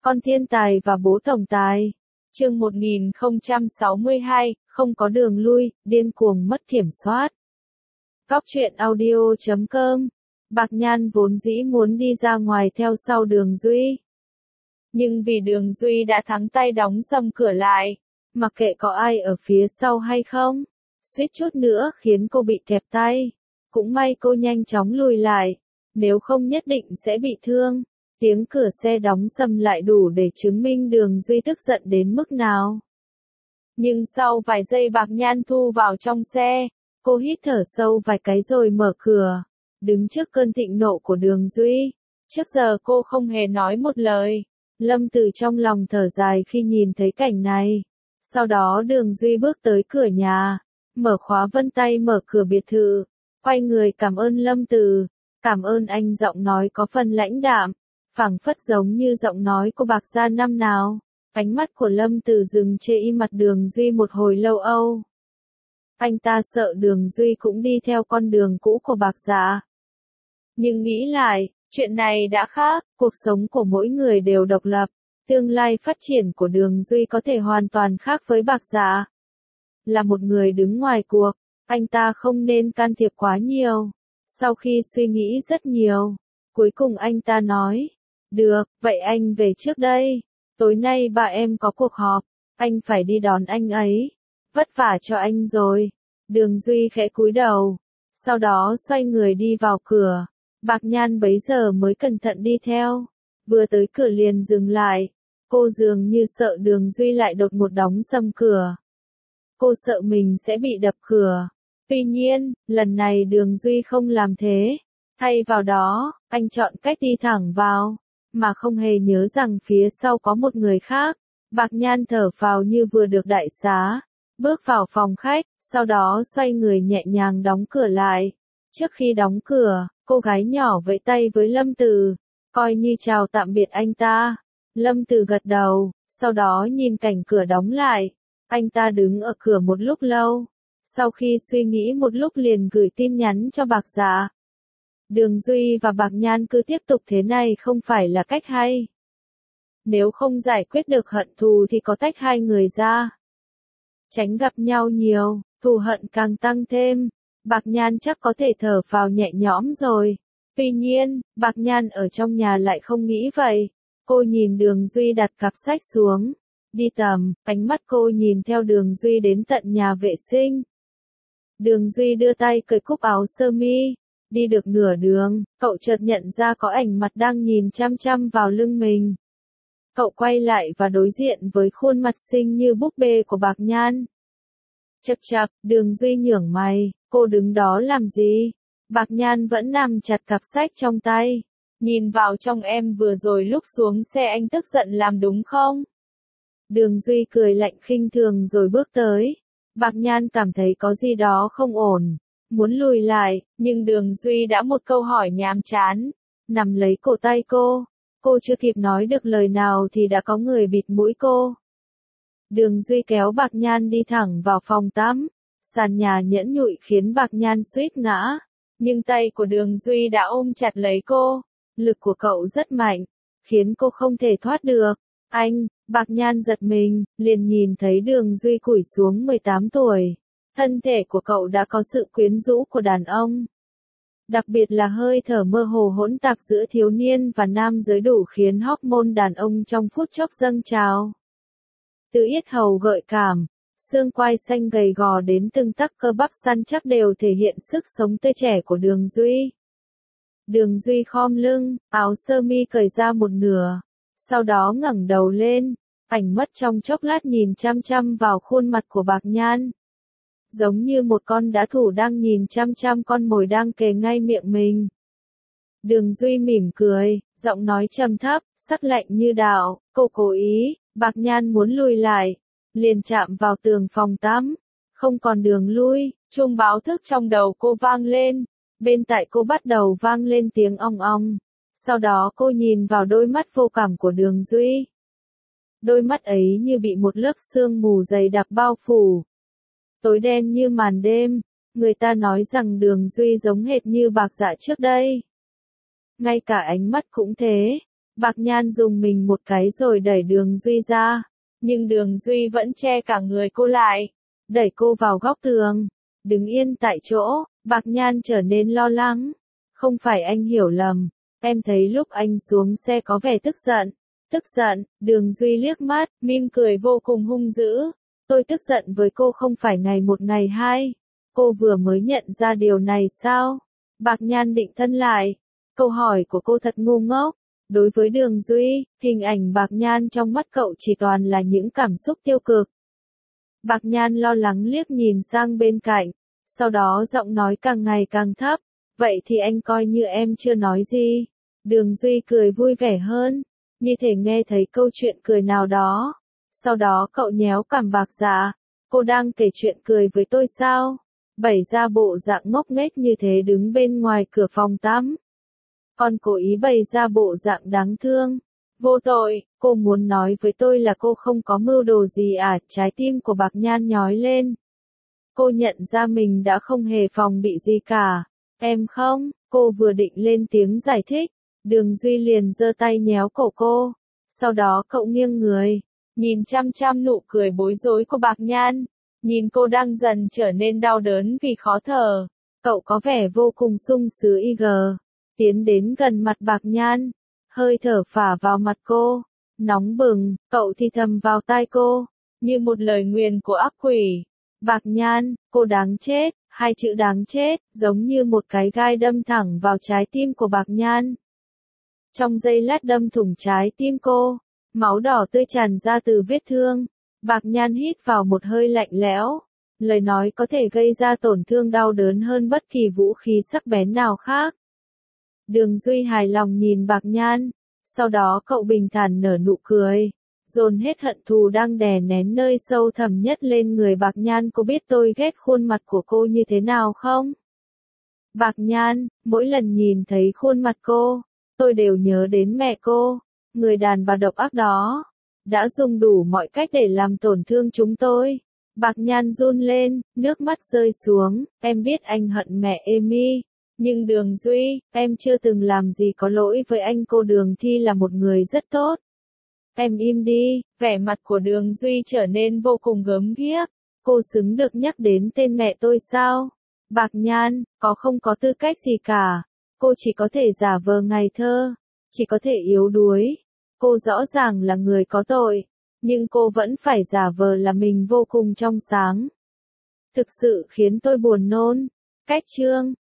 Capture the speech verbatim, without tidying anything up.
Con thiên tài và bố tổng tài. Chương một nghìn không trăm sáu mươi hai, không có đường lui, điên cuồng mất kiểm soát. Góc truyện audio chấm com. Bạc Nhan vốn dĩ muốn đi ra ngoài theo sau Đường Duy. Nhưng vì Đường Duy đã thắng tay đóng sầm cửa lại, mặc kệ có ai ở phía sau hay không, suýt chút nữa khiến cô bị kẹp tay. Cũng may cô nhanh chóng lùi lại, nếu không nhất định sẽ bị thương. Tiếng cửa xe đóng sầm lại đủ để chứng minh Đường Duy tức giận đến mức nào. Nhưng sau vài giây Bạc Nhan thu vào trong xe, cô hít thở sâu vài cái rồi mở cửa, đứng trước cơn thịnh nộ của Đường Duy. Trước giờ cô không hề nói một lời. Lâm Từ trong lòng thở dài khi nhìn thấy cảnh này. Sau đó Đường Duy bước tới cửa nhà, mở khóa vân tay mở cửa biệt thự, quay người cảm ơn Lâm Từ. Cảm ơn anh, giọng nói có phần lãnh đạm, phảng phất giống như giọng nói của Bạc gia năm nào. Ánh mắt của Lâm Từ dừng trên y mặt Đường Duy một hồi lâu âu. Anh ta sợ Đường Duy cũng đi theo con đường cũ của Bạc gia. Nhưng nghĩ lại, chuyện này đã khác, cuộc sống của mỗi người đều độc lập. Tương lai phát triển của Đường Duy có thể hoàn toàn khác với Bạc gia. Là một người đứng ngoài cuộc, anh ta không nên can thiệp quá nhiều. Sau khi suy nghĩ rất nhiều, cuối cùng anh ta nói, được, vậy anh về trước đây. Tối nay bà em có cuộc họp, anh phải đi đón anh ấy. Vất vả cho anh rồi. Đường Duy khẽ cúi đầu, sau đó xoay người đi vào cửa. Bạc Nhan bấy giờ mới cẩn thận đi theo. Vừa tới cửa liền dừng lại. Cô dường như sợ Đường Duy lại đột ngột đóng sầm cửa. Cô sợ mình sẽ bị đập cửa. Tuy nhiên, lần này Đường Duy không làm thế. Thay vào đó, anh chọn cách đi thẳng vào, mà không hề nhớ rằng phía sau có một người khác. Bạc Nhan thở phào như vừa được đại xá, bước vào phòng khách, sau đó xoay người nhẹ nhàng đóng cửa lại. Trước khi đóng cửa, cô gái nhỏ vẫy tay với Lâm Từ, coi như chào tạm biệt anh ta. Lâm Từ gật đầu, sau đó nhìn cảnh cửa đóng lại. Anh ta đứng ở cửa một lúc lâu. Sau khi suy nghĩ một lúc liền gửi tin nhắn cho Bạc gia. Đường Duy và Bạc Nhan cứ tiếp tục thế này không phải là cách hay. Nếu không giải quyết được hận thù thì có tách hai người ra. Tránh gặp nhau nhiều, thù hận càng tăng thêm. Bạc Nhan chắc có thể thở phào nhẹ nhõm rồi. Tuy nhiên, Bạc Nhan ở trong nhà lại không nghĩ vậy. Cô nhìn Đường Duy đặt cặp sách xuống, đi tầm, ánh mắt cô nhìn theo Đường Duy đến tận nhà vệ sinh. Đường Duy đưa tay cởi cúc áo sơ mi. Đi được nửa đường, cậu chợt nhận ra có ảnh mặt đang nhìn chăm chăm vào lưng mình. Cậu quay lại và đối diện với khuôn mặt xinh như búp bê của Bạc Nhan. Chậc chậc, Đường Duy nhướng mày, cô đứng đó làm gì? Bạc Nhan vẫn nắm chặt cặp sách trong tay. Nhìn vào trong em vừa rồi lúc xuống xe anh tức giận làm đúng không? Đường Duy cười lạnh khinh thường rồi bước tới. Bạc Nhan cảm thấy có gì đó không ổn, muốn lùi lại, nhưng Đường Duy đã một câu hỏi nhàm chán, nắm lấy cổ tay cô. Cô chưa kịp nói được lời nào thì đã có người bịt mũi cô. Đường Duy kéo Bạc Nhan đi thẳng vào phòng tắm. Sàn nhà nhẫn nhụi khiến Bạc Nhan suýt ngã, nhưng tay của Đường Duy đã ôm chặt lấy cô. Lực của cậu rất mạnh, khiến cô không thể thoát được. Anh, Bạc Nhan giật mình, liền nhìn thấy Đường Duy cúi xuống mười tám tuổi. Thân thể của cậu đã có sự quyến rũ của đàn ông. Đặc biệt là hơi thở mơ hồ hỗn tạp giữa thiếu niên và nam giới đủ khiến hormone đàn ông trong phút chốc dâng trào. Từ yết hầu gợi cảm, xương quai xanh gầy gò đến từng tấc cơ bắp săn chắc đều thể hiện sức sống tươi trẻ của Đường Duy. Đường Duy khom lưng, áo sơ mi cởi ra một nửa, sau đó ngẩng đầu lên, ảnh mất trong chốc lát nhìn chăm chăm vào khuôn mặt của Bạc Nhan. Giống như một con đã thủ đang nhìn chăm chăm con mồi đang kề ngay miệng mình. Đường Duy mỉm cười, giọng nói trầm thấp, sắc lạnh như đạo, cô cố ý. Bạc Nhan muốn lùi lại, liền chạm vào tường phòng tắm. Không còn đường lui, chuông báo thức trong đầu cô vang lên. Bên tai cô bắt đầu vang lên tiếng ong ong. Sau đó cô nhìn vào đôi mắt vô cảm của Đường Duy. Đôi mắt ấy như bị một lớp sương mù dày đặc bao phủ. Tối đen như màn đêm. Người ta nói rằng Đường Duy giống hệt như Bạc Dạ trước đây. Ngay cả ánh mắt cũng thế. Bạc Nhan dùng mình một cái rồi đẩy Đường Duy ra. Nhưng Đường Duy vẫn che cả người cô lại. Đẩy cô vào góc tường. Đứng yên tại chỗ, Bạc Nhan trở nên lo lắng. Không phải anh hiểu lầm. Em thấy lúc anh xuống xe có vẻ tức giận. Tức giận, Đường Duy liếc mắt, mỉm cười vô cùng hung dữ. Tôi tức giận với cô không phải ngày một ngày hai. Cô vừa mới nhận ra điều này sao? Bạc Nhan định thân lại. Câu hỏi của cô thật ngu ngốc. Đối với Đường Duy, hình ảnh Bạc Nhan trong mắt cậu chỉ toàn là những cảm xúc tiêu cực. Bạc Nhan lo lắng liếc nhìn sang bên cạnh. Sau đó giọng nói càng ngày càng thấp. Vậy thì anh coi như em chưa nói gì. Đường Duy cười vui vẻ hơn. Như thể nghe thấy câu chuyện cười nào đó. Sau đó cậu nhéo cằm Bạc Dạ. Cô đang kể chuyện cười với tôi sao? Bày ra bộ dạng ngốc nghếch như thế đứng bên ngoài cửa phòng tắm. Còn cố ý bày ra bộ dạng đáng thương. Vô tội, cô muốn nói với tôi là cô không có mưu đồ gì à? Trái tim của Bạc Nhan nhói lên. Cô nhận ra mình đã không hề phòng bị gì cả. Em không, cô vừa định lên tiếng giải thích. Đường Duy liền giơ tay nhéo cổ cô. Sau đó cậu nghiêng người, nhìn chăm chăm nụ cười bối rối của Bạc Nhan. Nhìn cô đang dần trở nên đau đớn vì khó thở. Cậu có vẻ vô cùng sung sướng y gờ. Tiến đến gần mặt Bạc Nhan. Hơi thở phả vào mặt cô. Nóng bừng, cậu thì thầm vào tai cô. Như một lời nguyền của ác quỷ. Bạc Nhan, cô đáng chết. Hai chữ đáng chết, giống như một cái gai đâm thẳng vào trái tim của Bạc Nhan. Trong giây lát đâm thủng trái tim cô. Máu đỏ tươi tràn ra từ vết thương. Bạc Nhan hít vào một hơi lạnh lẽo. Lời nói có thể gây ra tổn thương đau đớn hơn bất kỳ vũ khí sắc bén nào khác. Đường Duy hài lòng nhìn Bạc Nhan. Sau đó cậu bình thản nở nụ cười. Dồn hết hận thù đang đè nén nơi sâu thẳm nhất lên người Bạc Nhan. Cô biết tôi ghét khuôn mặt của cô như thế nào không? Bạc Nhan, mỗi lần nhìn thấy khuôn mặt cô, tôi đều nhớ đến mẹ cô. Người đàn bà độc ác đó. Đã dùng đủ mọi cách để làm tổn thương chúng tôi. Bạc Nhan run lên, nước mắt rơi xuống. Em biết anh hận mẹ Amy. Nhưng Đường Duy, em chưa từng làm gì có lỗi với anh. Cô Đường Thi là một người rất tốt. Em im đi. Vẻ mặt của Đường Duy trở nên vô cùng gớm ghiếc. Cô xứng được nhắc đến tên mẹ tôi sao? Bạc Nhan, có không có tư cách gì cả. Cô chỉ có thể giả vờ ngây thơ. Chỉ có thể yếu đuối. Cô rõ ràng là người có tội. Nhưng cô vẫn phải giả vờ là mình vô cùng trong sáng. Thực sự khiến tôi buồn nôn. Cách chương